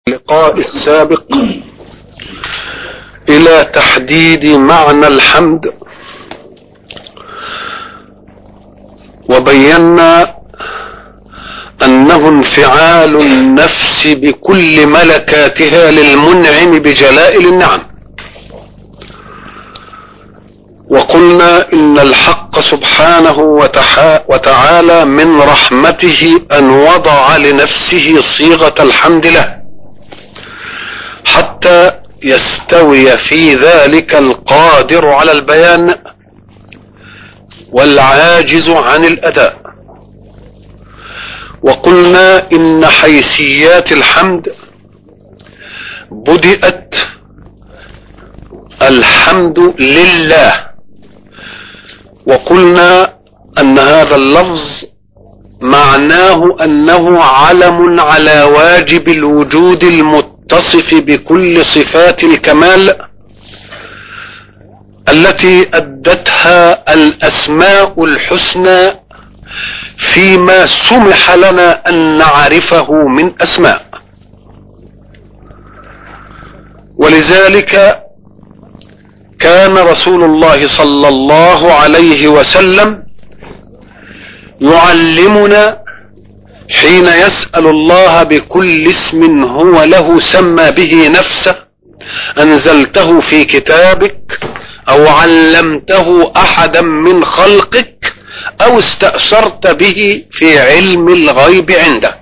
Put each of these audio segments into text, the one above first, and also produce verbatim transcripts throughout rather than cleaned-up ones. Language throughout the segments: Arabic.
اللقاء السابق إلى تحديد معنى الحمد، وبينا أنه انفعال النفس بكل ملكاتها للمنعم بجلائل النعم. وقلنا إن الحق سبحانه وتعالى من رحمته أن وضع لنفسه صيغة الحمد له حتى يستوي في ذلك القادر على البيان والعاجز عن الأداء. وقلنا إن حيثيات الحمد بدأت الحمد لله، وقلنا أن هذا اللفظ معناه أنه علم على واجب الوجود المتصف بكل صفات الكمال التي أدتها الأسماء الحسنى فيما سمح لنا أن نعرفه من أسماء. ولذلك كان رسول الله صلى الله عليه وسلم يعلمنا حين يسأل الله بكل اسم هو له سمى به نفسه أنزلته في كتابك أو علمته أحدا من خلقك أو استأثرت به في علم الغيب عندك.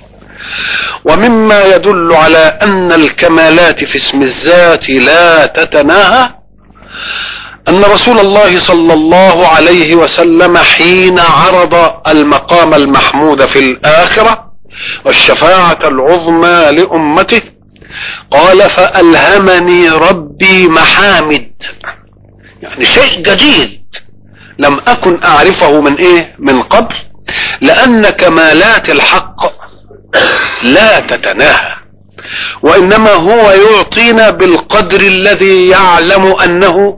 ومما يدل على أن الكمالات في اسم الذات لا تتناهى أن رسول الله صلى الله عليه وسلم حين عرض المقام المحمود في الآخرة والشفاعة العظمى لأمته قال: فألهمني ربي محامد، يعني شيء جديد لم أكن أعرفه من إيه من قبل، لأن كمالات الحق لا تتناهى، وإنما هو يعطينا بالقدر الذي يعلم أنه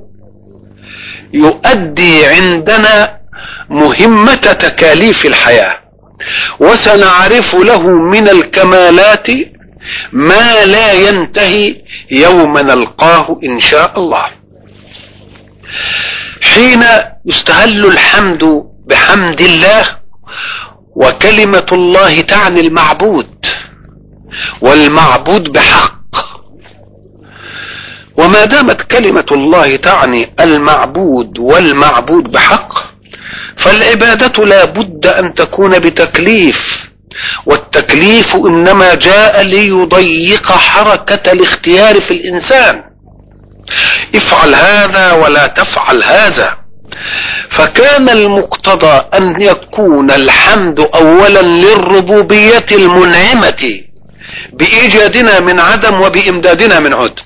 يؤدي عندنا مهمة تكاليف الحياة، وسنعرف له من الكمالات ما لا ينتهي يوم نلقاه إن شاء الله. حين يستهل الحمد بحمد الله، وكلمة الله تعني المعبود، والمعبود بحق، وما دامت كلمة الله تعني المعبود والمعبود بحق فالعبادة لا بد أن تكون بتكليف، والتكليف إنما جاء ليضيق حركة الاختيار في الإنسان، افعل هذا ولا تفعل هذا. فكان المقتضى أن يكون الحمد أولا للربوبية المنعمة بإيجادنا من عدم وبإمدادنا من عدم،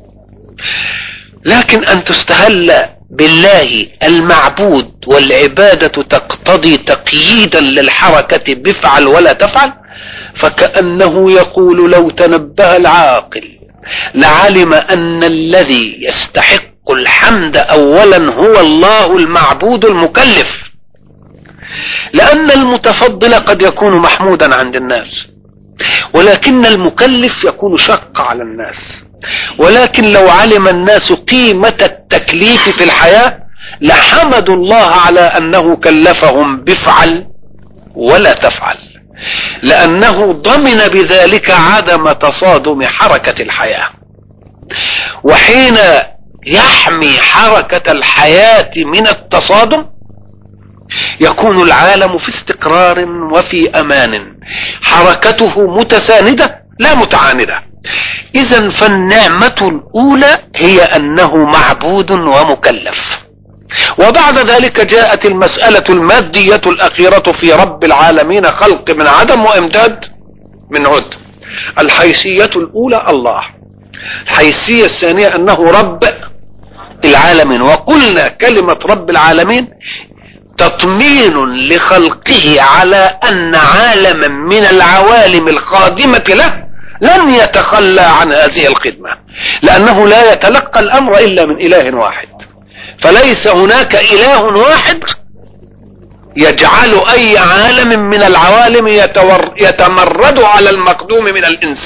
لكن أن تستهل بالله المعبود والعبادة تقتضي تقييدا للحركة بفعل ولا تفعل، فكأنه يقول لو تنبه العاقل لعلم أن الذي يستحق الحمد أولا هو الله المعبود المكلف، لأن المتفضل قد يكون محمودا عند الناس، ولكن المكلف يكون شق على الناس. ولكن لو علم الناس قيمة التكليف في الحياة لحمدوا الله على أنه كلفهم بفعل ولا تفعل، لأنه ضمن بذلك عدم تصادم حركة الحياة. وحين يحمي حركة الحياة من التصادم يكون العالم في استقرار وفي أمان، حركته متساندة لا متعاندة. إذن فالنعمة الأولى هي أنه معبود ومكلف، وبعد ذلك جاءت المسألة المادية الأخيرة في رب العالمين، خلق من عدم وإمداد من عد. الحيثية الأولى الله، الحيثية الثانية أنه رب العالمين. وقلنا كلمة رب العالمين تطمين لخلقه على أن عالما من العوالم الخادمة له لن يتخلى عن هذه الخدمة، لأنه لا يتلقى الأمر إلا من إله واحد، فليس هناك إله واحد يجعل أي عالم من العوالم يتمرد على المقدوم من الإنسان،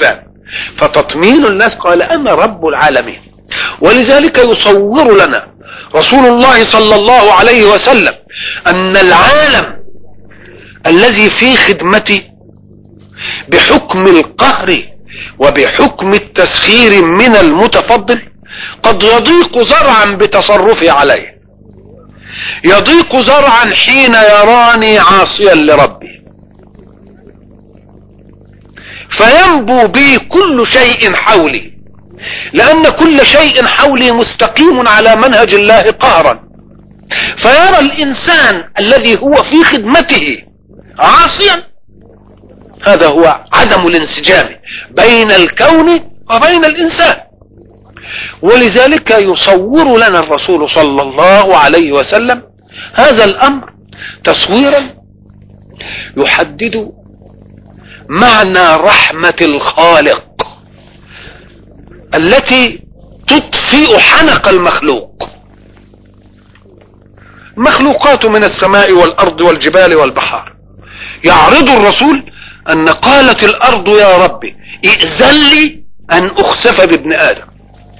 فتطمين الناس قال أنا رب العالمين. ولذلك يصور لنا رسول الله صلى الله عليه وسلم أن العالم الذي في خدمته بحكم القهر وبحكم التسخير من المتفضل قد يضيق زرعا بتصرفي عليه، يضيق زرعا حين يراني عاصيا لربي، فينبو بي كل شيء حولي، لأن كل شيء حولي مستقيم على منهج الله قهرا. فيرى الإنسان الذي هو في خدمته عاصيا، هذا هو عدم الانسجام بين الكون وبين الإنسان. ولذلك يصور لنا الرسول صلى الله عليه وسلم هذا الأمر تصويرا يحدد معنى رحمة الخالق التي تطفئ حنق المخلوق. مخلوقات من السماء والأرض والجبال والبحار يعرض الرسول أن قالت الأرض يا ربي ائذن لي أن أخسف بابن آدم،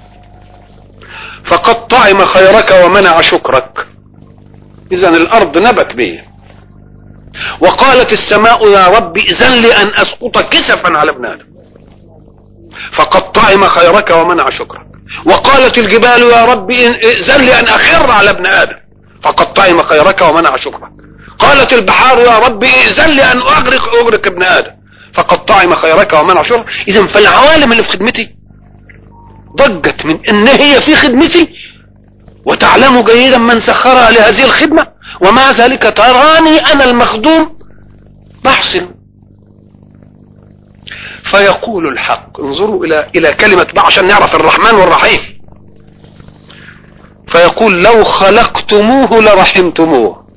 فقد طعم خيرك ومنع شكرك، إذن الأرض نبت به. وقالت السماء يا ربي ائذن لي أن أسقط كسفا على ابن آدم، فقد طعم خيرك ومنع شكرك. وقالت الجبال يا ربي ائذن لي أن أخر على ابن آدم، فقد طعم خيرك ومنع شكرك. قالت البحار يا ربي ائذن لي أن أغرق أغرق ابن آدم، فقد طعم خيرك ومنع شكرك. إذن فالعوالم اللي في خدمتي ضجت من إن هي في خدمتي، وتعلم جيدا من سخرها لهذه الخدمة، ومع ذلك تراني أنا المخدوم بحسن. فيقول الحق، انظروا إلى إلى كلمة بقى عشان نعرف الرحمن والرحيم، فيقول لو خلقتموه لرحمتموه.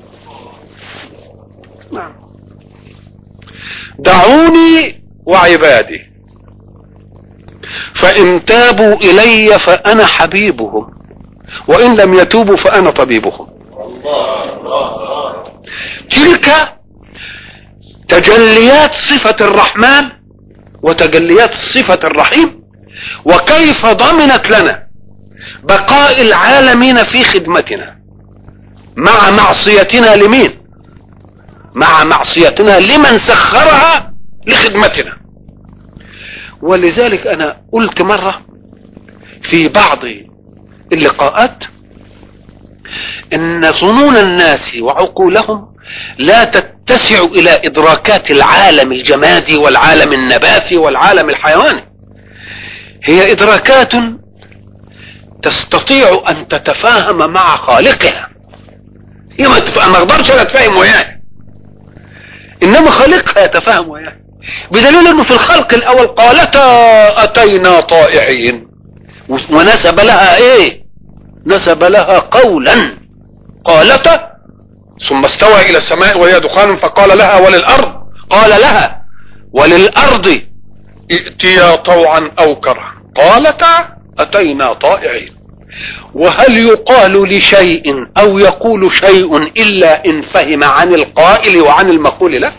دعوني وعبادي فإن تابوا إلي فأنا حبيبهم وإن لم يتوبوا فأنا طبيبهم. تلك تجليات صفة الرحمن وتجليات صفة الرحيم، وكيف ضمنت لنا بقاء العالمين في خدمتنا مع معصيتنا لمين؟ مع معصيتنا لمن سخرها لخدمتنا. ولذلك أنا قلت مرة في بعض اللقاءات إن ظنون الناس وعقولهم لا تتسع إلى إدراكات العالم الجمادي والعالم النباتي والعالم الحيواني، هي إدراكات تستطيع أن تتفاهم مع خالقها. هي ما اقدرش أتفاهم وياه، إنما خالقها يتفاهم وياه، بدليل أنه في الخلق الأول قالتا أتينا طائعين، ونسب لها إيه؟ نسب لها قولا، قالتا ثم استوى إلى السماء وهي دخان فقال لها وللأرض، قال لها وللأرض ائتيا طوعا أو كرها قالتا أتينا طائعين. وهل يقال لشيء أو يقول شيء إلا إن فهم عن القائل وعن المقول له؟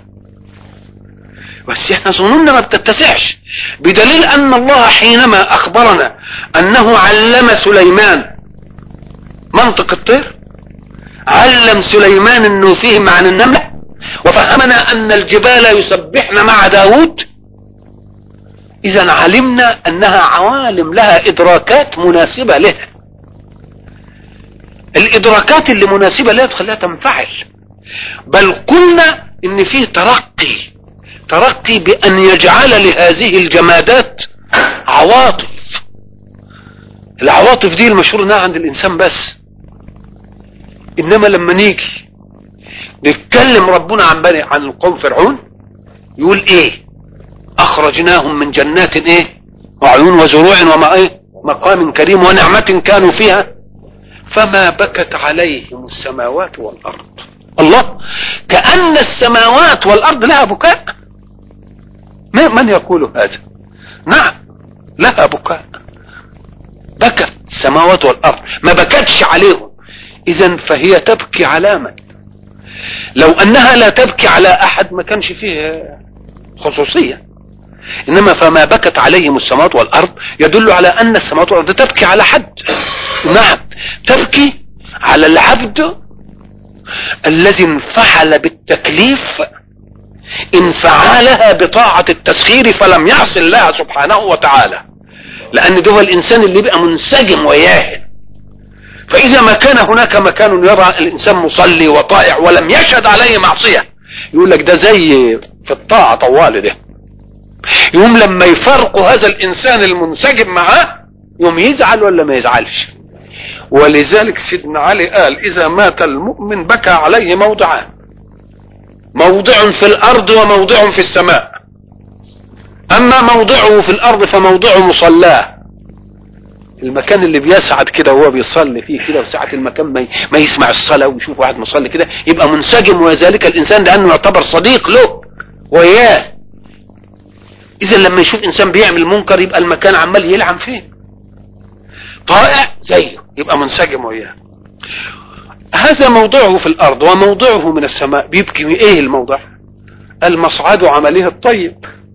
بس احنا ظنوننا ما بتتسعش، بدليل أن الله حينما أخبرنا أنه علم سليمان منطق الطير، علم سليمان أنه فهم عن النملة، وفهمنا أن الجبال يسبحن مع داود. إذن علمنا أنها عوالم لها إدراكات مناسبة لها، الإدراكات اللي مناسبة لها تخليها تنفعل. بل قلنا إن فيه ترقي، ترقي بأن يجعل لهذه الجمادات عواطف. العواطف دي المشهور انها عند الإنسان بس، إنما لما نيجي نتكلم ربنا عن بني عن القوم فرعون يقول إيه؟ أخرجناهم من جنات إيه؟ وعيون وزروع وما إيه؟ مقام كريم ونعمة كانوا فيها فما بكت عليهم السماوات والأرض. الله، كأن السماوات والأرض لها بكاء. من يقول هذا؟ نعم لها بكاء، بكت السماوات والأرض، ما بكتش عليهم. إذن فهي تبكي على من؟ لو أنها لا تبكي على أحد ما كانش فيه خصوصية، انما فما بكت عليهم السماوات والارض يدل على ان السماوات والارض تبكي على حد. نعم، تبكي على العبد الذي انفعل بالتكليف انفعالها بطاعة التسخير فلم يعص الله سبحانه وتعالى، لان ده هو الانسان اللي بقى منسجم وياه. فاذا ما كان هناك مكان يرى الانسان مصلي وطائع ولم يشهد عليه معصية، يقول لك ده زي في الطاعة طوال ده، يوم لما يفرقوا هذا الانسان المنسجم معاه يوم يزعل ولا ما يزعلش. ولذلك سيدنا علي قال اذا مات المؤمن بكى عليه موضعان، موضع في الارض وموضع في السماء. اما موضعه في الارض فموضع مصلاه، المكان اللي بيسعد كده وهو بيصلي فيه كده، وساعة المكان ما يسمع الصلاة ويشوف واحد مصلي كده يبقى منسجم وذلك الانسان لانه يعتبر صديق له وياه. اذا لما يشوف انسان بيعمل منكر يبقى المكان عمال يلعن فيه. طائع زيه يبقى منسجم وياه. هذا موضعه في الارض وموضعه من السماء. بيبكي ايه الموضع؟ المصعد عمله الطيب.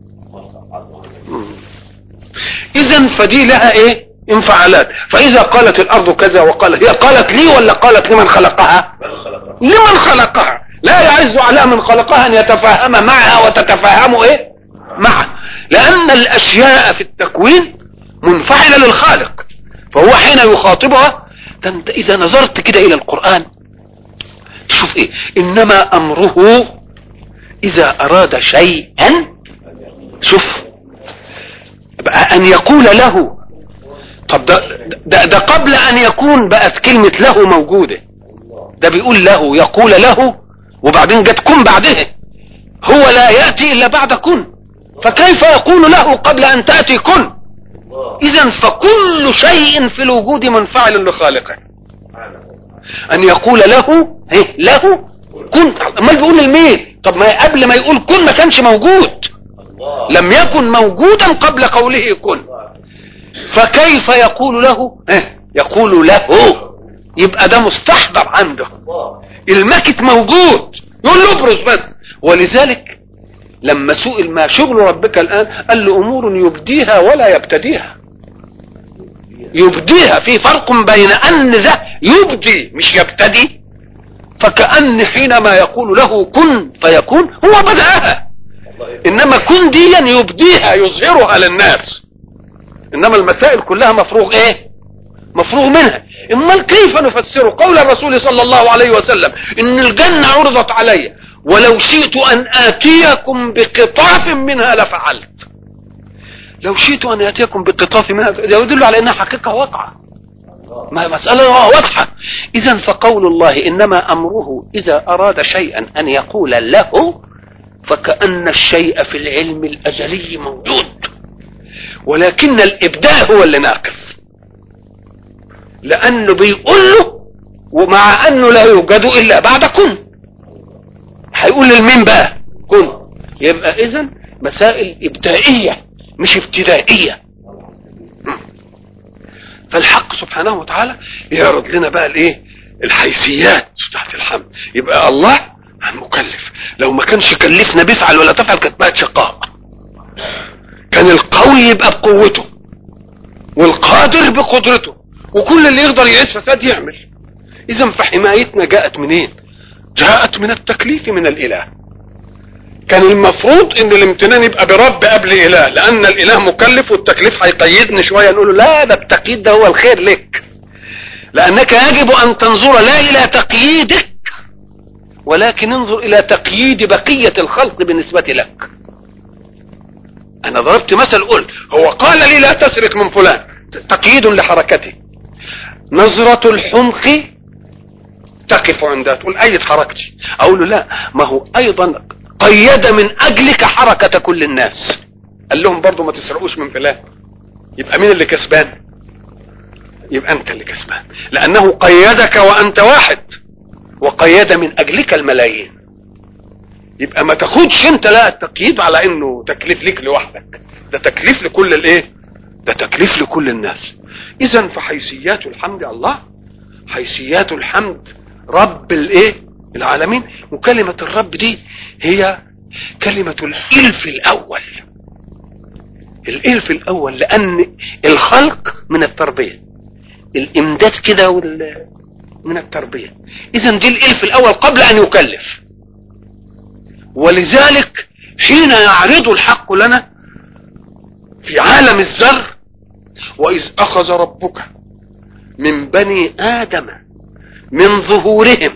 اذا فدي لها ايه؟ انفعالات. فاذا قالت الارض كذا وقالت، هي قالت لي ولا قالت لمن خلقها؟ لمن خلقها. لا يعز على من خلقها ان يتفاهم معها وتتفاهم ايه معه، لان الاشياء في التكوين منفعلة للخالق، فهو حين يخاطبها. انت اذا نظرت كده الى القرآن شوف ايه، انما امره اذا اراد شيئا، شوف بقى ان يقول له. طب ده, ده, ده قبل ان يكون بقت كلمة له موجودة، ده بيقول له يقول له وبعدين جت كن بعده. هو لا يأتي الا بعد كن، فكيف يقول له قبل ان تأتي كن؟ اذا فكل شيء في الوجود منفعل لخالقه. ان يقول له ايه له كن، ما بيقول للمين؟ طب ما قبل ما يقول كن ما كانش موجود، لم يكن موجودا قبل قوله كن، فكيف يقول له ايه؟ يقول له يبقى ده مستحضر عنده، المكت موجود يقول له ابرز بس. ولذلك لما سئل ما شغل ربك الآن قال له امور يبديها ولا يبتديها. يبديها، في فرق بين ان ده يبدي مش يبتدي، فكأن حينما يقول له كن فيكون هو بدأها، انما كن ديا يبديها يظهرها للناس، انما المسائل كلها مفروغ ايه؟ مفروغ منها. اما كيف نفسر قول الرسول صلى الله عليه وسلم ان الجنة عرضت علي ولو شئت ان اتيكم بقطاف منها لفعلت. لو شئت ان اتيكم بقطاف منها يدل على انها حقيقة واقعة، ما مسألة واضحة. اذا فقول الله انما امره اذا اراد شيئا ان يقول له، فكأن الشيء في العلم الازلي موجود، ولكن الابداع هو اللي ناقص، لانه بيقول له ومع انه لا يوجد الا بعد كن. هيقول للمين بقى كن؟ يبقى اذا مسائل ابدائية مش ابتدائية. فالحق سبحانه وتعالى يعرض لنا بقى الايه؟ الحيثيات تحت الحمد. يبقى الله مكلف، لو ما كانش كلفنا بيفعل ولا تفعل كانت بقت شقاء. كان القوي يبقى بقوته والقادر بقدرته، وكل اللي يقدر يعيش فساد يعمل. اذا فحمايتنا جاءت منين؟ جاءت من التكليف من الاله. كان المفروض ان الامتنان يبقى برب قبل اله، لان الاله مكلف والتكليف هيقيدني شوية، نقول له لا ده التقييد ده هو الخير لك، لانك يجب ان تنظر لا الى تقييدك ولكن انظر الى تقييد بقية الخلق بالنسبة لك. انا ضربت مثل قلت هو قال لي لا تسرق من فلان، تقييد لحركته. نظرة الحمق تقف عندها تقول ايد حركتي، اقول له لا، ما هو ايضا قيد من اجلك حركة كل الناس، قال لهم برضو ما تسرقوش من فلان. يبقى مين اللي كسبان؟ يبقى انت اللي كسبان، لانه قيدك وانت واحد، وقيد من اجلك الملايين. يبقى ما تاخدش انت لا التقييد على انه تكليف لك لوحدك، ده تكليف لكل الايه؟ ده تكليف لكل الناس. اذا فحيثيات الحمد الله، حيثيات الحمد رب الايه؟ العالمين. وكلمة الرب دي هي كلمة الالف الاول، الالف الاول لان الخلق من التربية، الامداد كده وال من التربية. اذا دي الالف الاول قبل ان يكلف. ولذلك حين يعرض الحق لنا في عالم الذر واذ اخذ ربك من بني ادم من ظهورهم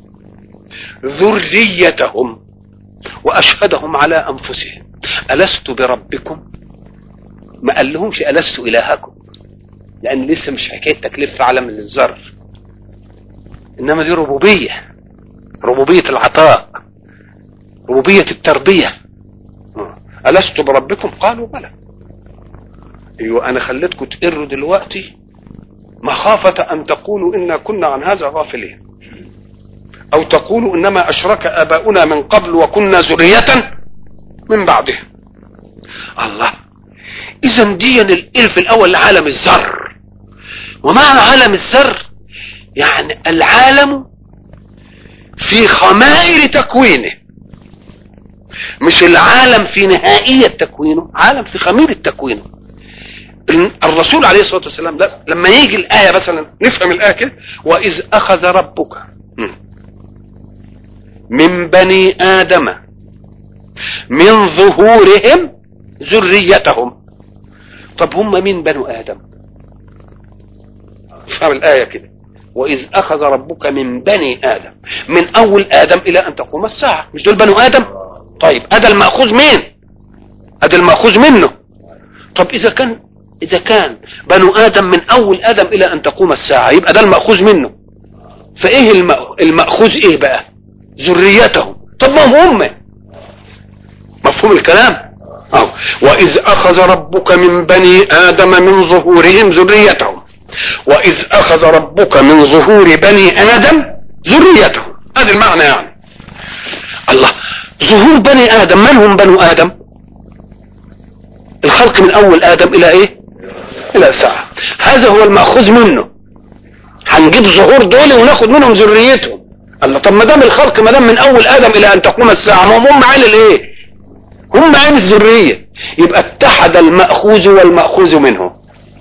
ذريتهم واشهدهم على انفسهم الست بربكم، ما قال لهمش الست الهكم، لان لسه مش حكايه تكليف في عالم الذر، انما دي ربوبيه، ربوبيه العطاء، ربوبيه التربيه. الست بربكم قالوا بلى. ايوه انا خليتكم تقروا دلوقتي مخافه ان تقولوا انا كنا عن هذا غافلين، او تقولوا انما اشرك اباؤنا من قبل وكنا ذريه من بعدهم. الله، اذا دي الالف الاول لعالم الذر. ومعنى عالم الذر يعني العالم في خمائر تكوينه، مش العالم في نهائية تكوينه، عالم في خميرة تكوينه. الرسول عليه الصلاة والسلام لما يجي الآية مثلا نفهم الآية كده، وإذ أخذ ربك من بني آدم من ظهورهم ذريتهم. طب هم مين بنو آدم؟ فهم الآية كده، وإذ أخذ ربك من بني آدم، من أول آدم إلى أن تقوم الساعة، مش دول بنو آدم؟ طيب هذا المأخوذ مين؟ هذا المأخوذ منه. طب إذا كان إذا كان بنو آدم من أول آدم إلى أن تقوم الساعة، يبقى ده المأخوذ منه. فإيه المأخوذ إيه بقى؟ ذريتهم. طب ما هم مفهوم الكلام؟ أو وإذ أخذ ربك من بني آدم من ظهورهم ذريتهم، وإذ أخذ ربك من ظهور بني آدم ذريتهم، هذا المعنى يعني. الله، ظهور بني آدم، من هم بنو آدم؟ الخلق من أول آدم إلى إيه؟ إلى الساعة. هذا هو المأخوذ منه. هنجيب ظهور دول وناخد منهم ذريتهم. الله، طب ما دام الخلق ما دام من أول آدم إلى أن تقوم الساعة، ما هم عين الإيه؟ هم عين الذرية. يبقى اتحد المأخوذ والمأخوذ منه.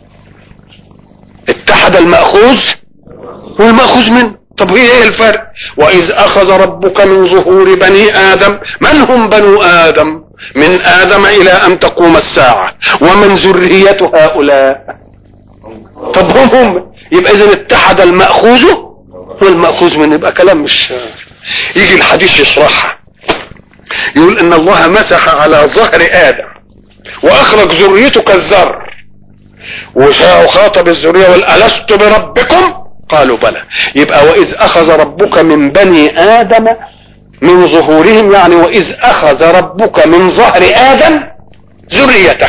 اتحد المأخوذ والمأخوذ منه. طب هي ايه الفرق؟ وإذ أخذ ربك من ظهور بني آدم، من هم بنو آدم؟ من آدم إلى أن تقوم الساعة، ومن ذرية هؤلاء؟ طب هم هم يبقى إذن اتحد المأخوذ والمأخوذ منه. يبقى كلام مش يجي الحديث يشرحها، يقول إن الله مسح على ظهر آدم وأخرج ذريته كالذر، وخاطب الذرية والألست بربكم قالوا بلى. يبقى وإذ أخذ ربك من بني آدم من ظهورهم، يعني وإذ أخذ ربك من ظهر آدم ذريته،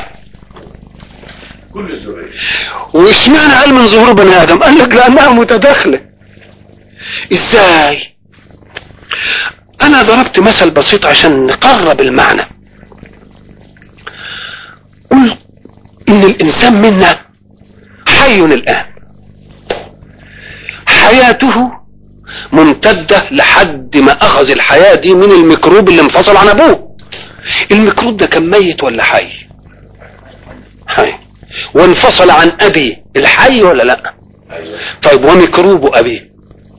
كل الذرية. واشمعنى قال من ظهور بني آدم؟ قال لك لأنها متداخلة. إزاي؟ أنا ضربت مثل بسيط عشان نقرب المعنى. قل إن الإنسان منا حي الآن، حياته ممتدة لحد ما أخذ الحياة دي من الميكروب اللي انفصل عن أبوه. الميكروب ده كان ميت ولا حي؟ حي. وانفصل عن أبيه الحي ولا لا؟ طيب وميكروب أبيه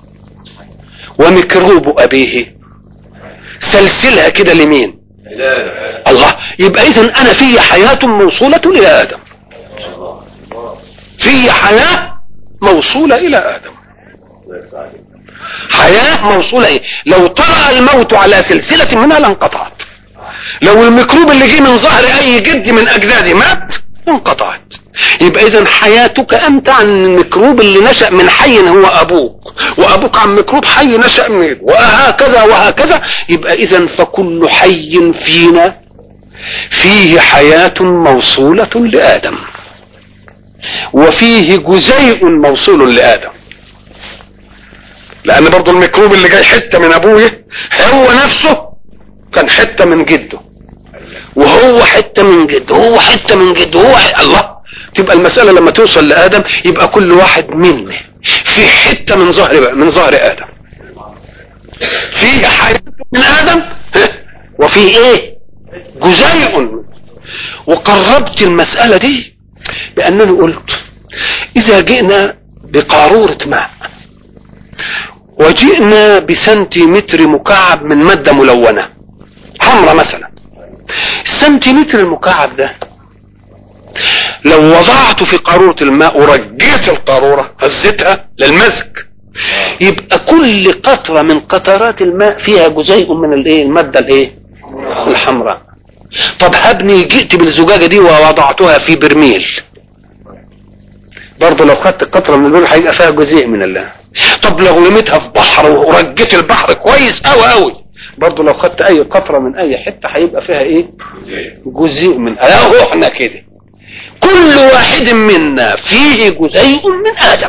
وميكروب أبيه سلسلها كده لمين؟ الله. يبقى إذن أنا في حياة موصولة إلى آدم، في حياة موصولة إلى آدم، حياة موصولة. إيه؟ لو طرأ الموت على سلسلة منها لانقطعت. لو الميكروب اللي جه من ظهر أي جد من أجدادي مات انقطعت. يبقى إذن حياتك أنت عن الميكروب اللي نشأ من حي هو أبوك، وأبوك عن ميكروب حي نشأ منه، وهكذا وهكذا. يبقى إذن فكل حي فينا فيه حياة موصولة لآدم، وفيه جزيء موصول لآدم، لأن برضو الميكروب اللي جاي حتة من أبوه هو نفسه كان حتة من جده، وهو حتة من جده، وهو حتة من جده، وهو حتة. الله، تبقى المسألة لما توصل لآدم يبقى كل واحد منه في حتة من ظهر من ظهر آدم، في حياة من آدم، وفي ايه؟ جزيء. وقربت المسألة دي بأنني قلت إذا جئنا بقارورة ماء وجئنا بسنتيمتر مكعب من مادة ملونة حمرة مثلا، السنتيمتر المكعب ده لو وضعته في قارورة الماء ورجيت القارورة هزتها للمزج، يبقى كل قطرة من قطرات الماء فيها جزيء من الايه المادة الايه الحمراء. طب هبني جئت بالزجاجة دي ووضعتها في برميل، برضه لو خدت قطرة من البرميل هيبقى فيها جزيء من الله. طب لو رميتها في بحر ورجيت البحر كويس قوي قوي، برضه لو خدت اي قطرة من اي حتة هيبقى فيها ايه جزيء من اهو. احنا كده كل واحد منا فيه جزيء من ادم.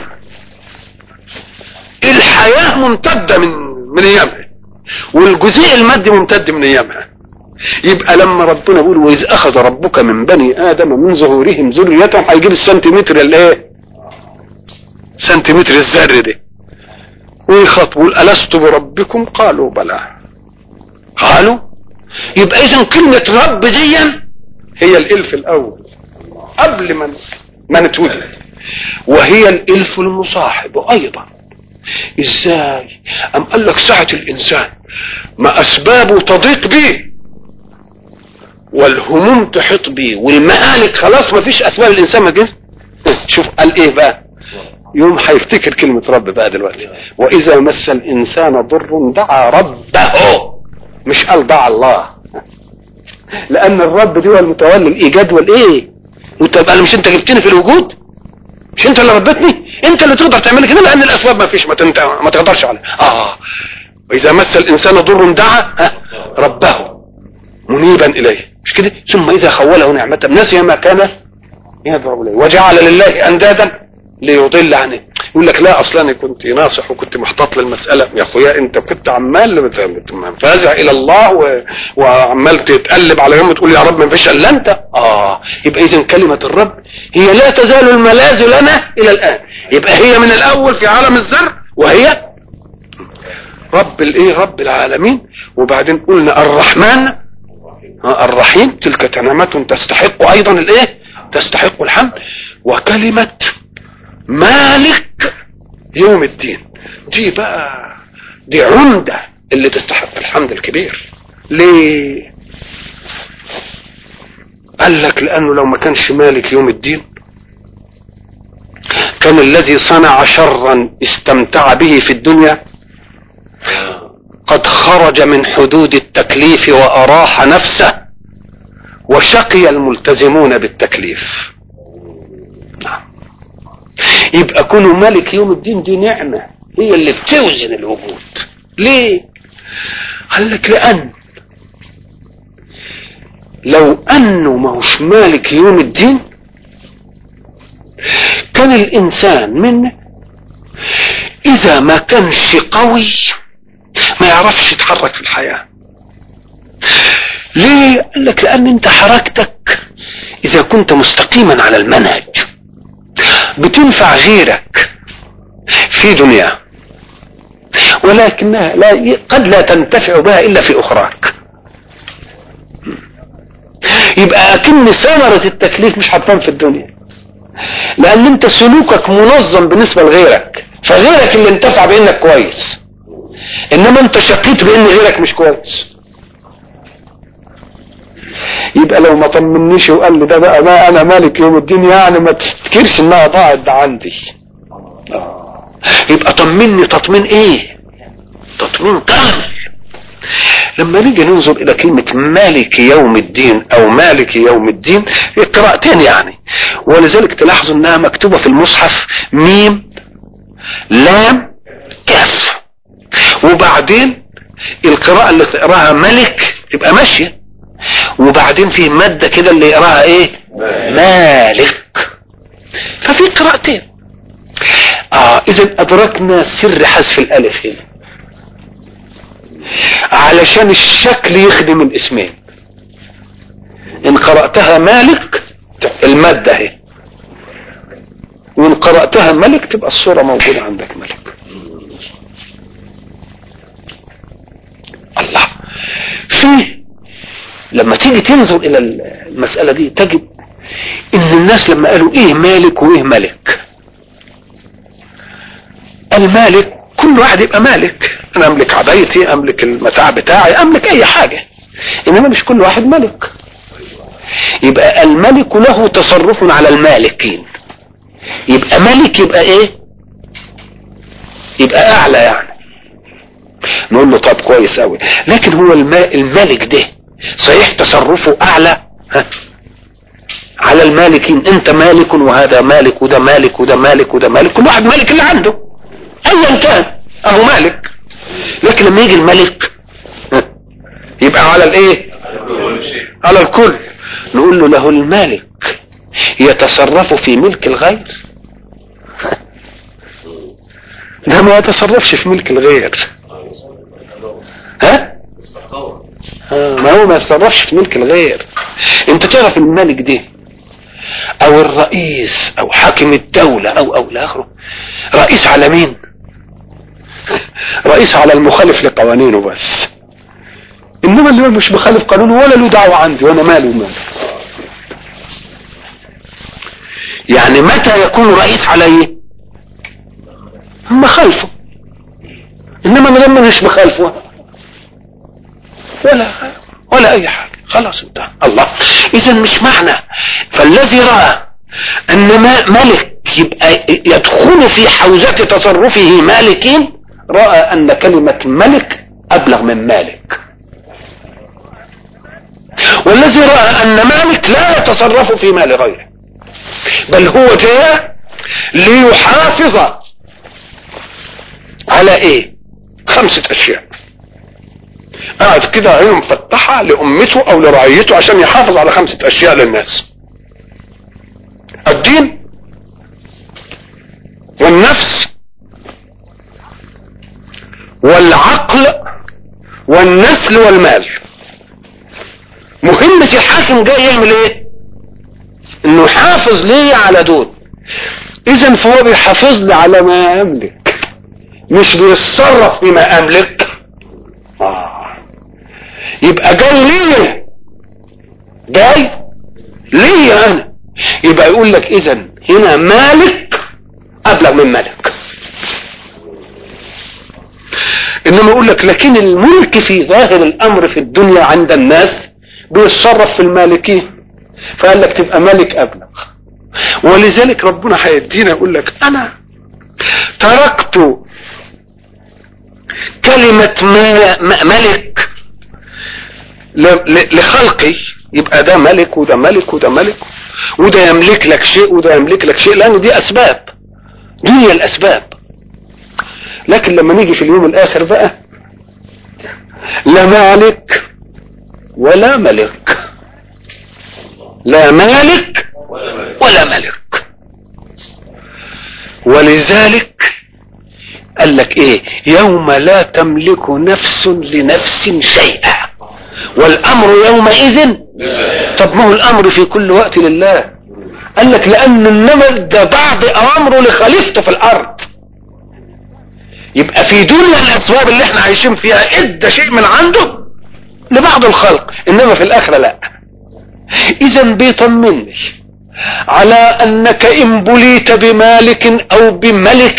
الحياة ممتدة من من ايامها، والجزيء المادي ممتد من ايامها. يبقى لما ربنا يقول واذ اخذ ربك من بني ادم من ظهورهم ذريتهم، هيجيب السنتيمتر الايه سنتيمتر الذر دي ويخاطبوا الست بربكم قالوا بلى قالوا. يبقى اذا كلمة رب دي هي الالف الاول قبل ما ما نتولد، وهي الالف المصاحب ايضا. ازاي؟ ام قال لك ساعة الانسان ما اسبابه تضيق بيه والهموم تحيط بيه والمهالك خلاص ما فيش اسباب الانسان ما جه، شوف قال ايه بقى يوم هيفتكر كلمة رب بقى دلوقتي. واذا مس الانسان ضر دعا ربه، مش قال دعا الله، لان الرب دي هو المتولي الايجاد والايه. وانت بقى مش انت جبتني في الوجود، مش انت اللي ربتني، انت اللي تقدر تعمل كده لان الاسباب ما فيش، ما, تنت... ما تقدرش عليها. اه واذا مس الانسان ضر دعا ربه منيبا اليه، مش كده؟ ثم اذا خوله نعمه نسي ما كان يدعو اليه وجعل لله اندادا ليضل عنه. يقول لك لا اصلا انا كنت ناصح وكنت محتاط للمساله. يا اخويا انت كنت عمال فازع الى الله و... وعمال تتقلب على يوم تقول يا رب ما فيش الا انت. اه يبقى اذا كلمه الرب هي لا تزال الملاذ لنا الى الان. يبقى هي من الاول في عالم الذر وهي رب الايه رب العالمين. وبعدين قلنا الرحمن آه الرحيم، تلك نعمه تستحق ايضا الايه تستحق الحمد. وكلمه مالك يوم الدين دي بقى دي عمدة اللي تستحق الحمد الكبير. ليه؟ قال لك لانه لو ما كانش مالك يوم الدين كان الذي صنع شرا استمتع به في الدنيا قد خرج من حدود التكليف واراح نفسه وشقي الملتزمون بالتكليف. نعم. يبقى كونه ملك يوم الدين دي نعمة هي اللي بتوزن الوجود. ليه؟ قال لك لأن لو أنه ما هوش مالك يوم الدين كان الإنسان منه إذا ما كانش قوي ما يعرفش يتحرك في الحياة. ليه؟ قال لك لأن أنت حركتك إذا كنت مستقيما على المنهج بتنفع غيرك في دنيا ولكنها لا قد لا تنتفع بها إلا في أخراك. يبقى أكن ثمرة التكليف مش هتبان في الدنيا لأن أنت سلوكك منظم بالنسبة لغيرك، فغيرك اللي انتفع بأنك كويس، إنما أنت شقيت بأن غيرك مش كويس. يبقى لو ما طمنيش وقال لي ده بقى ما انا مالك يوم الدين يعني ما تفتكرش انها ضاعت ده عندي. يبقى طمني تطمين ايه؟ تطمين كامل. لما نيجي ننظر الى كلمة مالك يوم الدين او مالك يوم الدين في قراءتين يعني، ولذلك تلاحظوا انها مكتوبة في المصحف ميم لام كاف، وبعدين القراءة اللي تقراها ملك تبقى ماشية، وبعدين في مادة كده اللي يقراها ايه مالك. ففي قراءتين. اه اذا ادركنا سر حذف الالف هنا علشان الشكل يخدم الاسمين. ان قرأتها مالك المادة اهي، وان قرأتها ملك تبقى الصورة موجودة عندك ملك. الله. في لما تيجي تنظر الى المسألة دي تجد ان الناس لما قالوا ايه مالك وايه ملك، المالك كل واحد يبقى مالك، انا املك عبايتي، املك المتاع بتاعي، املك اي حاجة، انما مش كل واحد ملك. يبقى الملك له تصرف على المالكين، يبقى ملك يبقى ايه؟ يبقى اعلى يعني. نقول له طب كويس قوي، لكن هو الملك ده صحيح تصرفه اعلى ها على المالكين، انت مالك وهذا مالك وده مالك وده مالك وده مالك، كل واحد مالك اللي عنده ايا كان اهو مالك، لكن لما يجي الملك يبقى على الايه؟ على الكل. نقول له له المالك يتصرف في ملك الغير؟ ده ما يتصرفش في ملك الغير. ها آه ما هو ما يتصرفش في ملك الغير. انت تعرف الملك ده او الرئيس او حاكم الدولة او او لاخره رئيس على مين؟ رئيس على المخالف لقوانينه بس، انما اللي مش مخالف قانونه ولا له دعوة عندي، وانا مالي ومالي. يعني متى يكون رئيس على ايه؟ مخالفه، انما لما مش مخالفه ولا ولا اي حاجة، خلاص انتهى. الله، اذا مش معنى فالذي رأى ان ملك يبقى يدخل في حوزة تصرفه مالكين، رأى ان كلمة ملك ابلغ من مالك. والذي رأى ان مالك لا يتصرف في مال غيره، بل هو جاء ليحافظ على ايه؟ خمسة اشياء، قاعد كده عينه مفتحة لأمته أو لرعيته عشان يحافظ على خمسة أشياء للناس: الدين والنفس والعقل والنسل والمال. مهمة الحاكم جاي يعمل ايه؟ انه يحافظ ليه على دول. اذا فهو بيحافظ لي على ما املك، مش بيتصرف فيما املك. آه. يبقى جاي ليه؟ جاي ليه انا؟ يبقى يقول لك اذا هنا مالك ابلغ من ملك. انما يقول لك لكن الملك في ظاهر الامر في الدنيا عند الناس بيتصرف في المالكين، فقال لك تبقى ملك ابلغ. ولذلك ربنا هيدينا يقول لك انا تركت كلمة ملك لخلقي، يبقى ده ملك وده ملك وده ملك، وده يملك لك شيء وده يملك لك شيء، لان دي اسباب، دنيا الاسباب. لكن لما نيجي في اليوم الاخر بقى لا مالك ولا ملك، لا مالك ولا ملك. ولذلك قال لك ايه؟ يوم لا تملك نفس لنفس شيئا والامر يومئذ. طب ما هو الامر في كل وقت لله. قال لك لان النمل ده بعض اوامره لخليفته في الارض، يبقى في دنيا الاسباب اللي احنا عايشين فيها ادى شيء من عنده لبعض الخلق، انما في الاخره لا. اذا بيطمني على انك ان بليت بمالك او بملك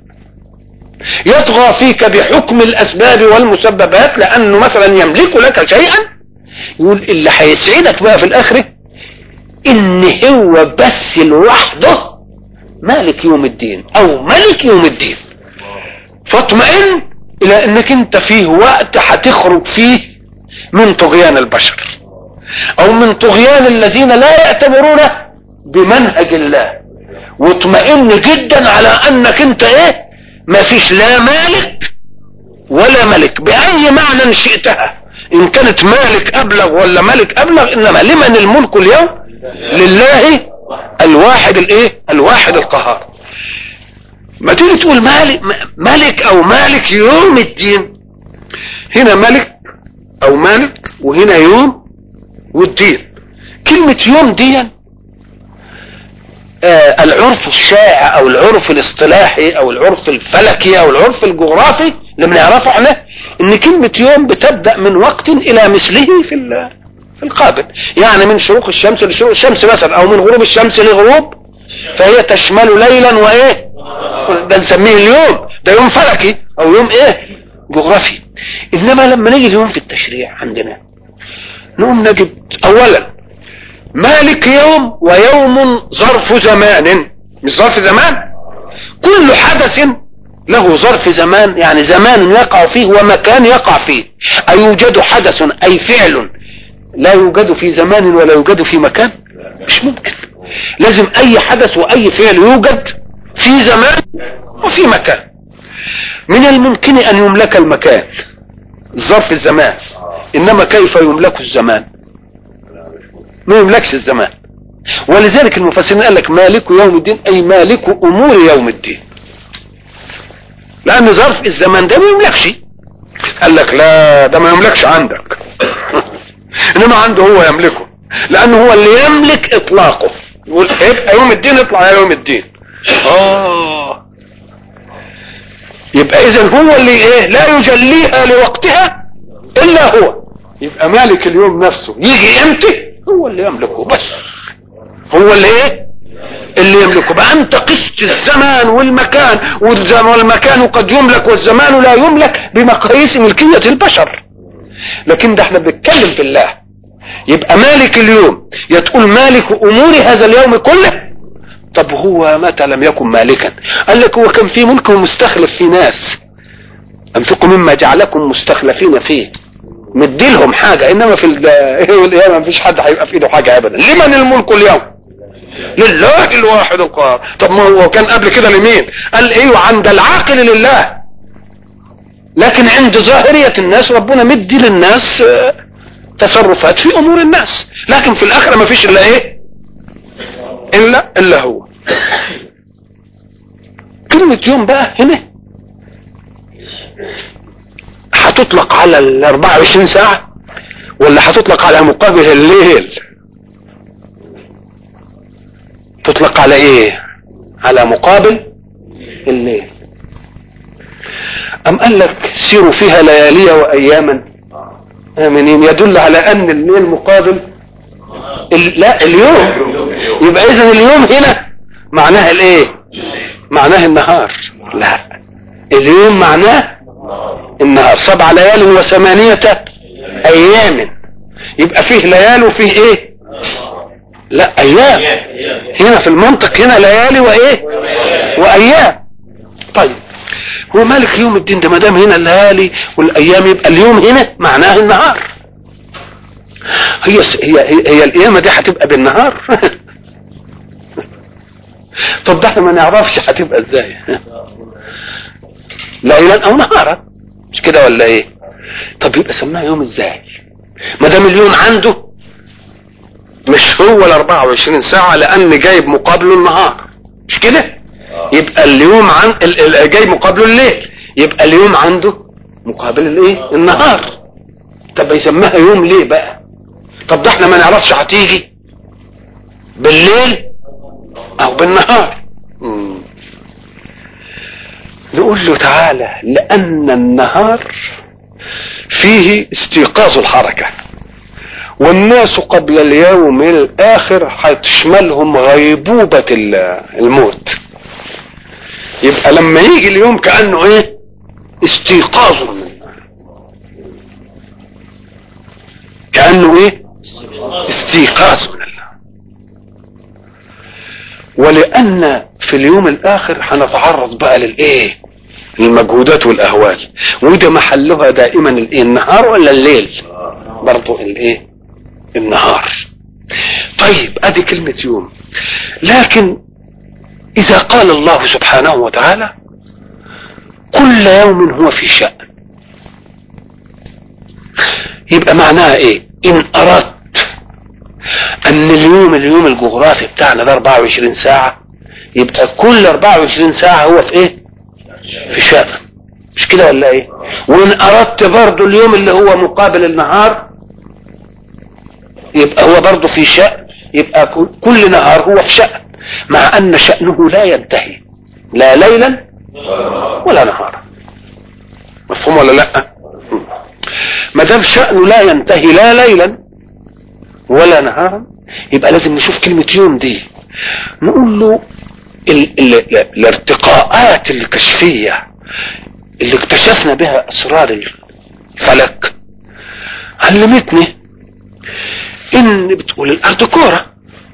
يطغى فيك بحكم الاسباب والمسببات، لانه مثلا يملك لك شيئا، يقول اللي هيسعدك بقى في الاخره ان هو بس لوحده مالك يوم الدين او ملك يوم الدين. فاطمئن الى انك انت فيه وقت هتخرج فيه من طغيان البشر او من طغيان الذين لا يعتبرون بمنهج الله، واطمئن جدا على انك انت ايه؟ ما فيش لا مالك ولا ملك باي معنى شئتها، ان كانت مالك ابلغ ولا ملك ابلغ، انما لمن الملك اليوم؟ لله الواحد الايه؟ الواحد القهار. ما تيجي تقول مالك ملك او مالك يوم الدين، هنا ملك او مالك وهنا يوم والدين. كلمة يوم دي آه العرف الشائع او العرف الاصطلاحي او العرف الفلكي او العرف الجغرافي اللي بنعرفه احنا ان كلمة يوم بتبدأ من وقت الى مثله في في القابل. يعني من شروق الشمس لشروق الشمس مثلا، او من غروب الشمس لغروب، فهي تشمل ليلا وايه، ده نسميه اليوم، ده يوم فلكي او يوم ايه جغرافي. انما لما نيجي اليوم في التشريع عندنا نقوم نجد اولا مالك يوم ويوم ظرف زمان، مش ظرف زمان، كل حدث له ظرف زمان، يعني زمان يقع فيه ومكان يقع فيه. أيوجد حدث أي فعل لا يوجد في زمان ولا يوجد في مكان؟ مش ممكن. لازم أي حدث وأي فعل يوجد في زمان وفي مكان. من الممكن أن يملك المكان ظرف الزمان، إنما كيف يملك الزمان؟ ما يملكش الزمان. ولذلك المفسرين قال لك مالك يوم الدين أي مالك أمور يوم الدين، لأن ظرف الزمان ده ما يملكش. قال لك لا، ده ما يملكش عندك إنما عنده هو يملكه، لأنه هو اللي يملك إطلاقه. يقول يبقى يوم الدين اطلع يا يوم الدين. آه يبقى إذن هو اللي إيه لا يجليها لوقتها إلا هو. يبقى مالك اليوم نفسه يجي امتى هو اللي يملكه، بس هو اللي ايه اللي يملكه. بقى انت قست الزمان والمكان، والمكان قد يملك والزمان لا يملك بمقاييس ملكية البشر، لكن ده احنا بنتكلم في الله. يبقى مالك اليوم يتقول مالك امور هذا اليوم كله. طب هو متى لم يكن مالكا؟ قال لك هو كان في ملك ومستخلف في ناس، انفقوا مما جعلكم مستخلفين فيه، مديلهم حاجة، انما في القيامة مفيش حد هيبقى في ايده حاجة ابدا. لمن الملك اليوم؟ لله الواحد القهار. طب ما هو كان قبل كده لمين؟ قال ايوه عند العاقل لله، لكن عند ظاهرية الناس ربنا مدي للناس تصرفات في امور الناس، لكن في الاخرة مفيش الا ايه الا الا هو. كلمة يوم بقى هنا هتطلق على ال أربعة وعشرين ساعة ولا هتطلق على مقابل الليل؟ تطلق على ايه؟ على مقابل الليل. ام قال لك سيروا فيها ليالي واياما امنين، يدل على ان الليل مقابل ال... لا اليوم. يبقى اذا اليوم هنا معناها الايه؟ معناه النهار. لا، اليوم معناه النهار. سبع ليال وثمانية ايام، يبقى فيه ليال وفيه ايه؟ لا ايام. هنا في المنطق هنا ليالي وايه وايام. طيب هو مالك يوم الدين ده؟ ما دام هنا الليالي والايام يبقى اليوم هنا معناه النهار. هي هي هي, هي القيامه دي هتبقى بالنهار؟ طب ده احنا ما نعرفش هتبقى ازاي، ليلا او نهارا، مش كده ولا ايه؟ طب يبقى سماها يوم ازاي ما دام اليوم عنده مش هو ال أربعة وعشرين ساعة، لان جايب مقابله النهار، مش كده؟ يبقى اليوم عن جاي مقابله الليل، يبقى اليوم عنده مقابل الايه؟ النهار. طب يسميها يوم ليه بقى؟ طب ده احنا ما نعرفش هتيجي بالليل او بالنهار. مم. نقول له تعالى، لان النهار فيه استيقاظ الحركة، والناس قبل اليوم الاخر هتشملهم غيبوبة الموت. يبقى لما يجي اليوم كأنه ايه؟ استيقاظ من كأنه ايه؟ استيقاظ من الله. ولان في اليوم الاخر هنتعرض بقى للايه؟ المجهودات والاهوال، وده محلها دائما الايه؟ النهار ولا الليل؟ برضو الايه؟ النهار. طيب ادي كلمة يوم. لكن اذا قال الله سبحانه وتعالى كل يوم هو في شأن، يبقى معناها ايه؟ ان اردت ان اليوم اليوم الجغرافي بتاعنا ده أربعة وعشرين ساعة، يبقى كل أربعة وعشرين ساعة هو في ايه؟ في شأن، مش كده ولا ايه؟ وان اردت برضو اليوم اللي هو مقابل النهار يبقى هو برضو في شأن، يبقى كل نهار هو في شأن، مع ان شأنه لا ينتهي لا ليلا ولا نهارا. مفهوم ولا لا؟ ما دام شأنه لا ينتهي لا ليلا ولا نهارا، يبقى لازم نشوف كلمة يوم دي. نقول له ال ال الارتقاءات الكشفية اللي اكتشفنا بها اسرار الفلك علمتني ان بتقول الارض كورة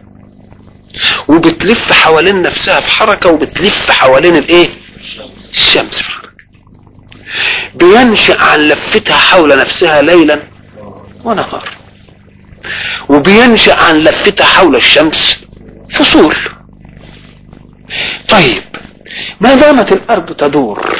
وبتلف حوالين نفسها في حركة، وبتلف حوالين الايه؟ الشمس في حركة. بينشأ عن لفتها حول نفسها ليلا ونهار، وبينشأ عن لفتها حول الشمس فصول. طيب ما دامت الارض تدور،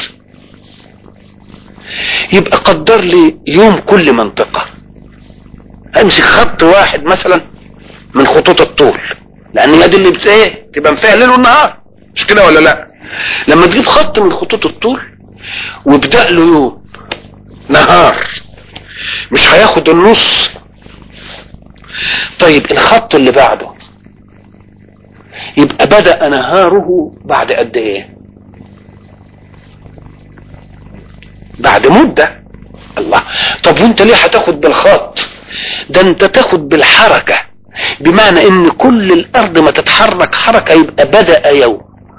يبقى قدر لي يوم كل منطقة. امسك خط واحد مثلا من خطوط الطول، لان هي دي اللي بت ايه تبقى فيها ليل ونهار، مش كده ولا لا؟ لما تجيب خط من خطوط الطول وابدأ له يوم نهار، مش هياخد النص. طيب الخط اللي بعده يبقى بدأ نهاره بعد قد ايه؟ بعد مدة. الله، طب وانت ليه هتاخد بالخط ده؟ انت تاخد بالحركة، بمعنى ان كل الارض ما تتحرك حركة يبقى بدأ يوم،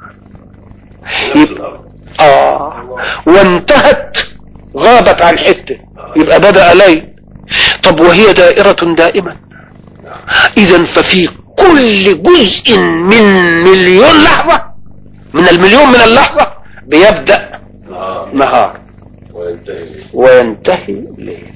يبقى اه وانتهت غابت عن حتة يبقى بدأ ليل. طب وهي دائرة دائما، اذا ففي كل جزء من مليون لحظة، من المليون من اللحظة بيبدأ نهار وينتهي ليل.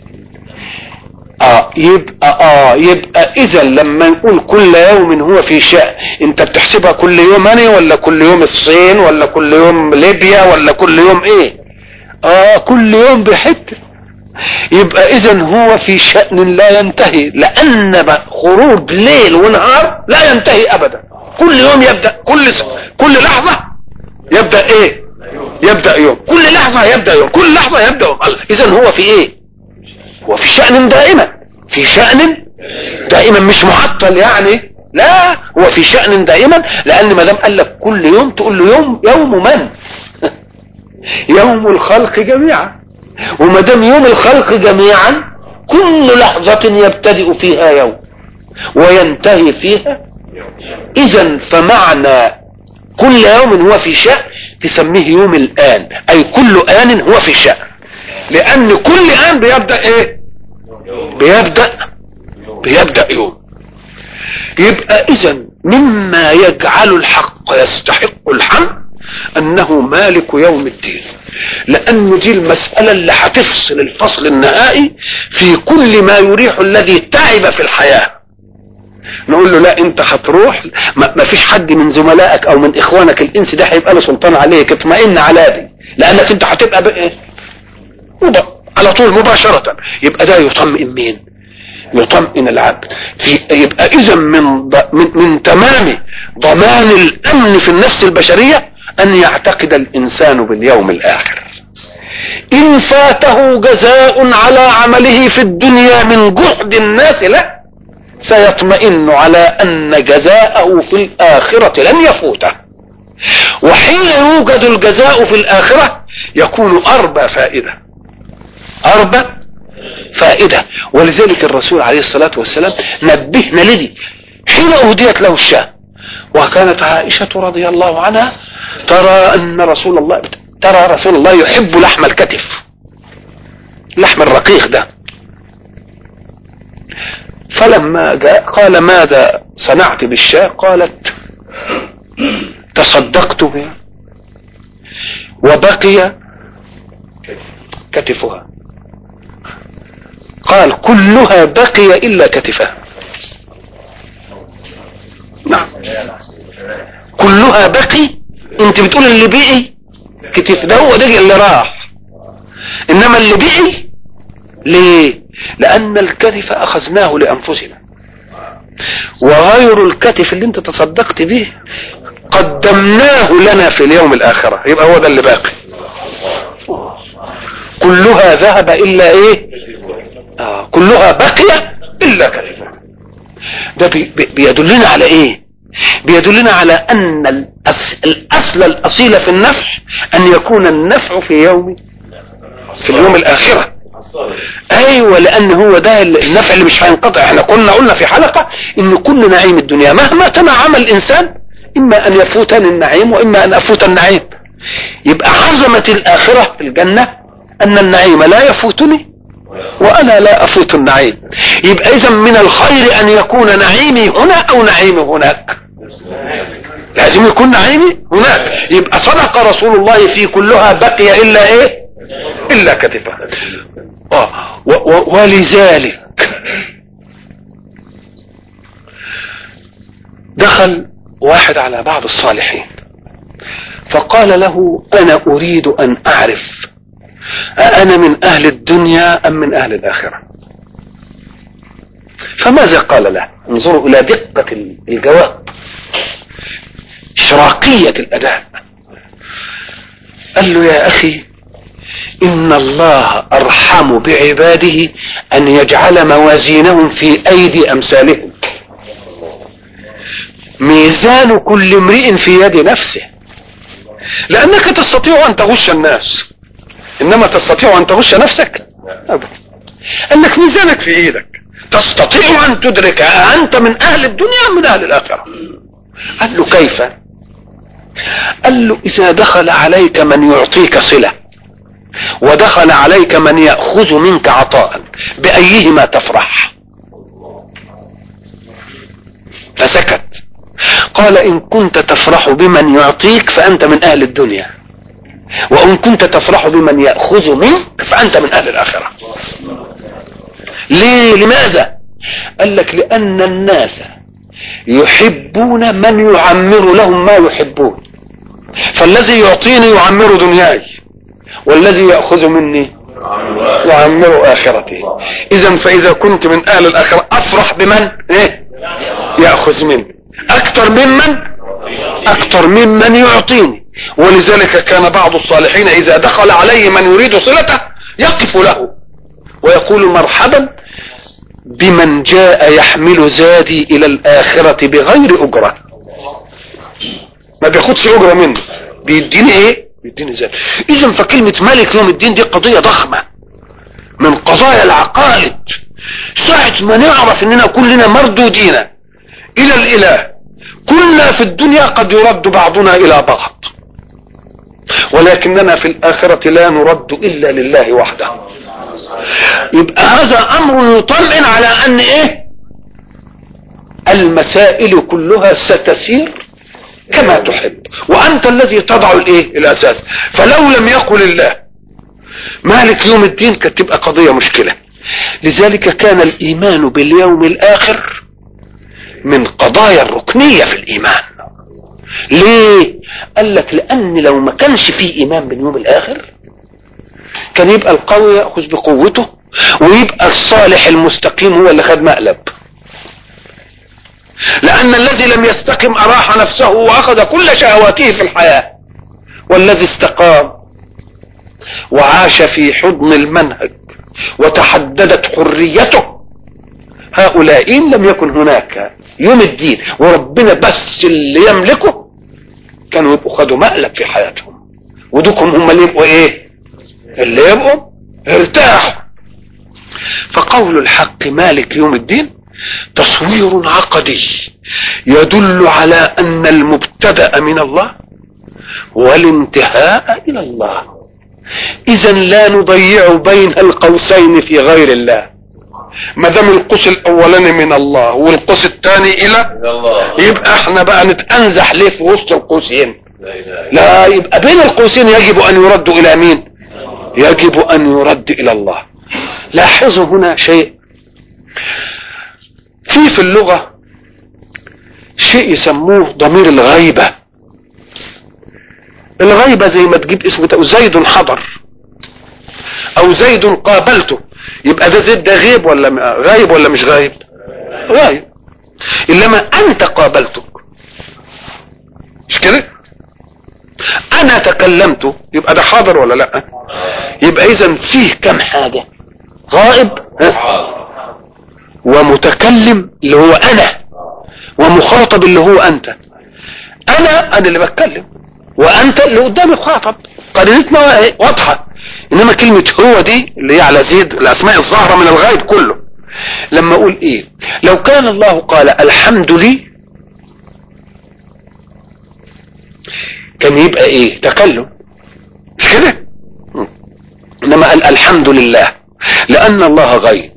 اه يبقى اه يبقى اذا لما نقول كل يوم هو في شأن، انت بتحسبها كل يوم اني ولا كل يوم الصين ولا كل يوم ليبيا ولا كل يوم ايه؟ اه كل يوم بحته. يبقى اذا هو في شأن لا ينتهي، لان خروج ليل ونهار لا ينتهي ابدا. كل يوم يبدأ، كل كل لحظة يبدأ ايه؟ يبدأ يوم، كل لحظة يبدأ يوم، كل لحظة يبدأ يوم. اذا هو في ايه؟ هو في شأن دائما، في شأن دائما مش معطل يعني، لا هو في شأن دائما. لان ما دام قال لك كل يوم تقول له يوم، يوم من؟ يوم الخلق جميعا. وما دام يوم الخلق جميعا كل لحظة يبتدئ فيها يوم وينتهي فيها. اذا فمعنى كل يوم هو في شأن تسميه يوم الآن، اي كل آن هو في شأن، لان كل آن بيبدأ ايه؟ بيبدأ بيبدأ يوم. يبقى اذا مما يجعل الحق يستحق الحمد انه مالك يوم الدين، لان دي المسألة اللي هتفصل الفصل النهائي في كل ما يريح الذي تعب في الحياة. نقول له لا انت هتروح، ما فيش حد من زملائك او من اخوانك الانس ده هيبقى له سلطان عليك، اطمئن على دي، لانك انت هتبقى بايه؟ على طول مباشرة. يبقى ده يطمئن مين؟ يطمئن العبد. في يبقى اذا من, من من تمام ضمان الامن في النفس البشرية ان يعتقد الانسان باليوم الاخر. ان فاته جزاء على عمله في الدنيا من جهد الناس له، سيطمئن على ان جزاءه في الاخرة لن يفوته. وحين يوجد الجزاء في الاخرة يكون اربى فائدة، اربى فائدة. ولذلك الرسول عليه الصلاة والسلام نبهنا لدي حين اهديت له الشاة، وكانت عائشة رضي الله عنها ترى ان رسول الله ترى رسول الله يحب لحم الكتف، لحم الرقيق ده. فلما جاء قال ماذا صنعت بالشاة؟ قالت تصدقت بها وبقي كتفها. قال كلها بقي الا كتفها. نعم كلها بقي. انت بتقول اللي بقي كتف ده هو ده اللي راح، انما اللي بقي ليه؟ لان الكتف اخذناه لانفسنا، وغير الكتف اللي انت تصدقت به قدمناه لنا في اليوم الاخرة، يبقى هو ده اللي باقي. كلها ذهب الا ايه؟ آه كلها بقي الا كتفها. ده بي بي بيدلنا على ايه؟ بيدلنا على ان الاصل الاصيل في النفع ان يكون النفع في يوم في اليوم الاخرة. ايوه، لان هو ده النفع اللي مش هينقطع. احنا كنا قلنا في حلقة ان كل نعيم الدنيا مهما تنعم الانسان اما ان يفوتني النعيم واما ان افوت النعيم. يبقى عظمة الاخرة في الجنة ان النعيم لا يفوتني وانا لا افوت النعيم. يبقى اذا من الخير ان يكون نعيمي هنا او نعيمي هناك، لازم يكون نعيمي هناك. يبقى صدق رسول الله في كلها بقي الا ايه؟ الا كتفه. اه ولذلك دخل واحد على بعض الصالحين فقال له انا اريد ان اعرف أأنا من أهل الدنيا أم من أهل الآخرة؟ فماذا قال له؟ انظروا إلى دقة الجواب، إشراقية الأداء. قال له يا أخي إن الله أرحم بعباده أن يجعل موازينهم في أيدي أمثالهم. ميزان كل امرئ في يد نفسه، لأنك تستطيع أن تغش الناس انما تستطيع ان تغش نفسك ابدا. انك ميزانك في ايدك، تستطيع ان تدرك انت من اهل الدنيا من اهل الاخره. قال له كيف؟ قال له اذا دخل عليك من يعطيك صله ودخل عليك من ياخذ منك عطاء بايهما تفرح؟ فسكت. قال ان كنت تفرح بمن يعطيك فانت من اهل الدنيا، وان كنت تفرح بمن يأخذ منك فانت من اهل الاخرة. ليه؟ لماذا؟ قال لك لان الناس يحبون من يعمر لهم ما يحبون، فالذي يعطيني يعمر دنياي والذي يأخذ مني يعمر اخرتي. اذا فاذا كنت من اهل الاخرة افرح بمن ايه يأخذ مني اكتر ممن اكتر ممن يعطيني. ولذلك كان بعض الصالحين اذا دخل عليه من يريد صلته يقف له ويقول مرحبا بمن جاء يحمل زادي الى الاخرة بغير اجرة. ما بياخدش اجرة منه، بيديني ايه؟ بيديني زاد. اذا فكلمة مالك يوم الدين دي قضية ضخمة من قضايا العقائد. ساعة ما نعرف اننا كلنا مردودين الى الاله، كلنا في الدنيا قد يرد بعضنا الى بعض، ولكننا في الآخرة لا نرد إلا لله وحده. يبقى هذا أمر يطمئن على أن إيه؟ المسائل كلها ستسير كما تحب، وأنت الذي تضع الإيه؟ الأساس. فلو لم يقل الله مالك يوم الدين كانت تبقى قضية مشكلة. لذلك كان الإيمان باليوم الآخر من قضايا الركنية في الإيمان. ليه؟ قال لك لان لو ما كانش فيه ايمان باليوم الاخر كان يبقى القوي يأخذ بقوته ويبقى الصالح المستقيم هو اللي خد مقلب. لان الذي لم يستقم اراح نفسه واخذ كل شهواته في الحياة، والذي استقام وعاش في حضن المنهج وتحددت حريته، هؤلاء إن لم يكن هناك يوم الدين وربنا بس اللي يملكه كانوا يبقوا خدوا مقلب في حياتهم، ودوكم هم اللي يبقوا ايه؟ اللي يبقوا ارتاحوا. فقول الحق مالك يوم الدين تصوير عقدي يدل على ان المبتدأ من الله والانتهاء الى الله. اذا لا نضيع بين القوسين في غير الله. ما دام القوس الاولاني من الله والقوس الثاني الى الله، يبقى احنا بقى نتأنزح ليه في وسط القوسين؟ لا، يبقى بين القوسين يجب ان يرد الى مين؟ يجب ان يرد الى الله. لاحظوا هنا شيء في في اللغة شيء يسموه ضمير الغيبة. الغيبة زي ما تجيب اسمه زيد حضر او زيد قابلته، يبقى ده زيد ده غيب ولا غايب ولا مش غايب؟ غايب. انما انت قابلتك مش كده؟ انا تكلمت يبقى ده حاضر ولا لا؟ يبقى اذا فيه كم حاجة؟ غائب ومتكلم اللي هو انا، ومخاطب اللي هو انت. انا انا اللي بتكلم وانت اللي قدامي خاطب. قرينتنا واضحة. انما كلمة هو دي اللي هي على زيد الاسماء الظاهرة من الغيب كله. لما اقول ايه لو كان الله قال الحمد لي كان يبقى ايه تكلم مش كده. انما قال الحمد لله لان الله غيب،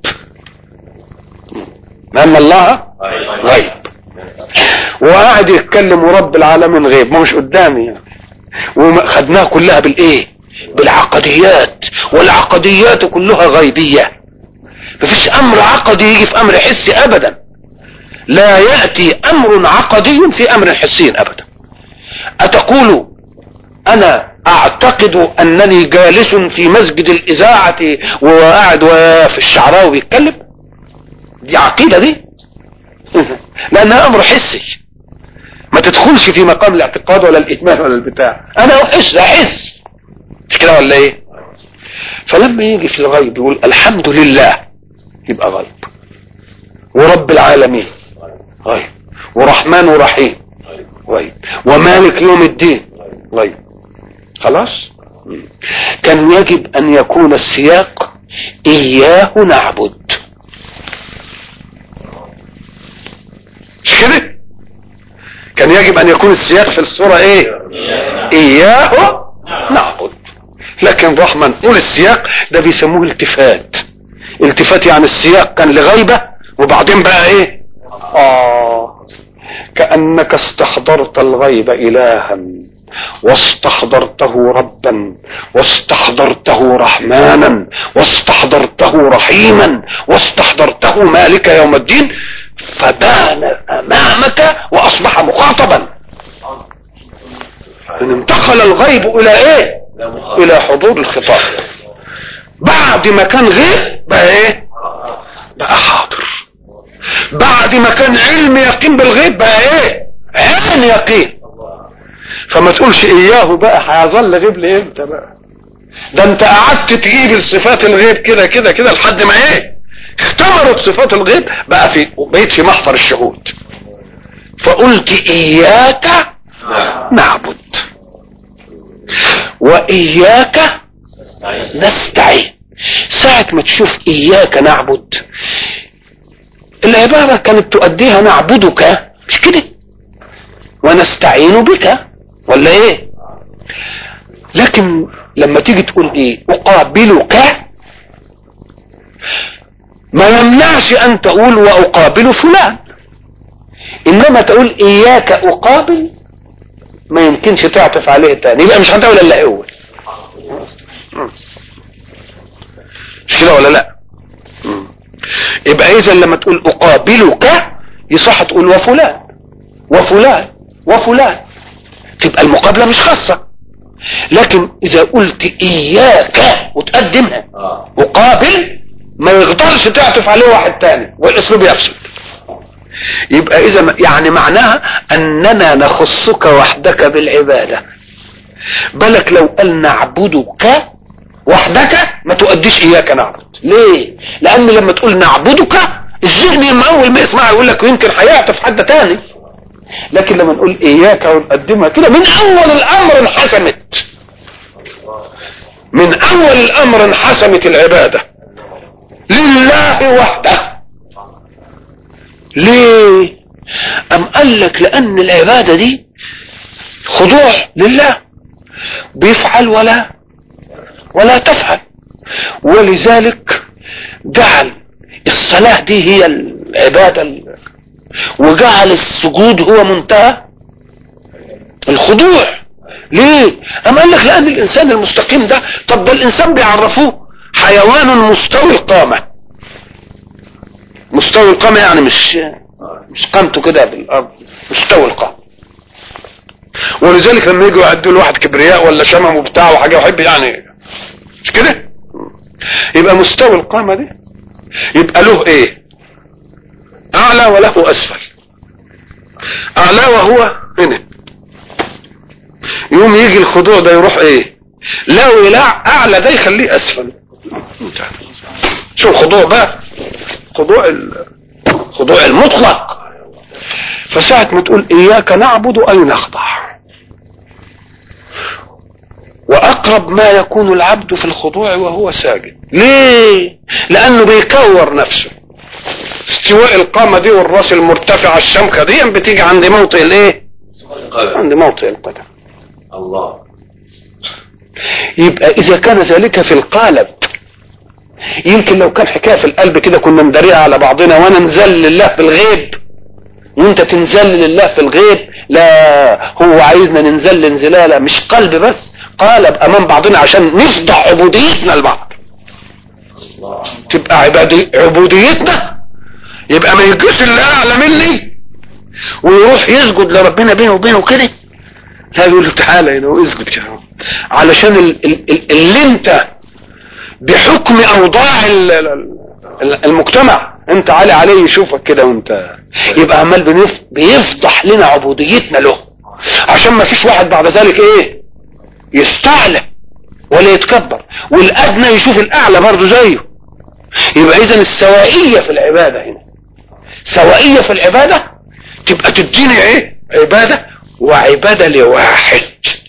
لان الله غيب وقاعد يتكلم ورب العالمين غيب، ما مش قدامي يعني. وخدناها كلها بالايه بالعقديات، والعقديات كلها غيبية. مفيش امر عقدي يجي في امر حسي ابدا، لا يأتي امر عقدي في امر حسي ابدا. اتقول انا اعتقد انني جالس في مسجد الاذاعة وقاعد في الشعراوي يتكلم؟ دي عقيدة دي لانها امر حسي ما تدخلش في مقام الاعتقاد ولا الايمان ولا البتاع. انا احس احس مش كده ولا ايه؟ فلما يجي في الغيب يقول الحمد لله يبقى غيب، ورب العالمين غيب، ورحمن ورحيم غيب، ومالك يوم الدين غيب. خلاص. كان يجب ان يكون السياق اياه نعبد، مش كده؟ كان يجب ان يكون السياق في الصورة ايه؟ اياه نعبد. لكن رحمة نقول السياق ده بيسموه التفات. التفات يعني السياق كان لغيبة وبعدين بقى ايه؟ اه كأنك استحضرت الغيب الها واستحضرته ربا واستحضرته رحمانا واستحضرته رحيما واستحضرته مالك يوم الدين، فبان امامك واصبح مخاطبا. ان انتقل الغيب الى ايه؟ الى حضور الخطاب. بعد ما كان غيب بقى ايه؟ بقى حاضر. بعد ما كان علم يقين بالغيب بقى ايه؟ عين يقين. فما تقولش اياه بقى هيظل غيب لامتى بقى؟ ده انت قعدت تجيب الصفات الغيب كده كده كده لحد ما ايه؟ اختمرت صفات الغيب بقى في بقيت في محضر الشهود. فقلت اياك نعبد واياك نستعين. ساعة ما تشوف اياك نعبد العبارة كانت تؤديها نعبدك مش كده ونستعين بك ولا ايه؟ لكن لما تيجي تقول ايه اقابلك ما يمنعش ان تقول واقابل فلان، انما تقول اياك اقابل ما يمكنش تعطف عليه تاني، يبقى مش هتقول الا اول. مش كده ولا لا؟ يبقى اذا لما تقول اقابلك يصح تقول وفلان وفلان وفلان، تبقى المقابلة مش خاصة. لكن اذا قلت اياك وتقدمها اقابل ما يقدرش تعطف عليه واحد تاني والاسلوب يفسد. يبقى اذا يعني معناها اننا نخصك وحدك بالعبادة. بالك لو قال نعبدك وحدك ما تؤديش اياك نعبد. ليه؟ لان لما تقول نعبدك الذهن لما اول ما يسمعها يقول لك يمكن هيعطف حد تاني. لكن لما نقول اياك ونقدمها كده من اول الامر انحسمت، من اول الامر انحسمت العبادة لله وحده. ليه؟ ام قال لك لان العبادة دي خضوع لله، بيفعل ولا ولا تفعل، ولذلك جعل الصلاة دي هي العبادة وجعل السجود هو منتهى الخضوع. ليه؟ ام قال لك لان الانسان المستقيم ده، طب ده الانسان بيعرفوه حيوان مستوي القامة. مستوي القامة يعني مش مش قامته كده بالارض، مستوي القامة. ولذلك لما يجوا يعدوا لواحد كبرياء ولا شمم وبتاع وحاجه يحب يعني مش كده، يبقى مستوي القامة دي يبقى له ايه؟ اعلى وله اسفل. اعلى وهو هنا، يوم يجي الخضوع ده يروح ايه؟ لو يلع اعلى ده يخليه اسفل. شو الخضوع بقى؟ خضوع الخضوع المطلق. فساعة ما تقول اياك نعبد اي نخضع، واقرب اقرب ما يكون العبد في الخضوع وهو ساجد. ليه؟ لانه بيكور نفسه. استواء القامة دي والراس المرتفعة الشمخة دي بتيجي عند موطئ الايه؟ عند موطئ القدم. الله. يبقى اذا كان ذلك في القالب، يمكن لو كان حكاية في القلب كده كنا نداريها على بعضنا، وانا نزل لله في الغيب وانت تنزل لله في الغيب. لا، هو عايزنا ننزل انزلالة مش قلب بس، قالب امام بعضنا عشان نفضح عبوديتنا لبعض. تبقى عبادي عبوديتنا، يبقى ما يجيش اللي اعلى مني ويروح يسجد لربنا بينه وبينه كده، لا يقول له تعالى هنا واسجد كده، علشان ال ال ال اللي انت بحكم اوضاع المجتمع انت عالي عليه يشوفك كده، وانت يبقى عمال بيفضح لنا عبوديتنا له، عشان ما فيش واحد بعد ذلك ايه يستعلى ولا يتكبر، والادنى يشوف الاعلى برضه زيه. يبقى اذا السوائية في العبادة هنا، سوائية في العبادة تبقى تديني ايه؟ عبادة وعبادة لواحد،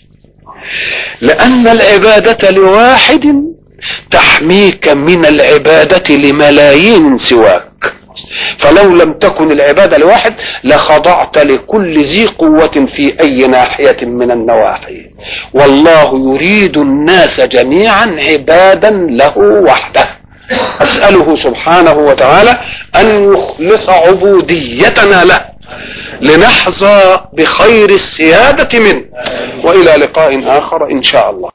لان العبادة لواحد تحميك من العبادة لملايين سواك. فلو لم تكن العبادة لواحد لخضعت لكل ذي قوة في اي ناحية من النواحي. والله يريد الناس جميعا عبادا له وحده. اسأله سبحانه وتعالى ان يخلص عبوديتنا له لنحظى بخير السيادة منه. والى لقاء اخر ان شاء الله.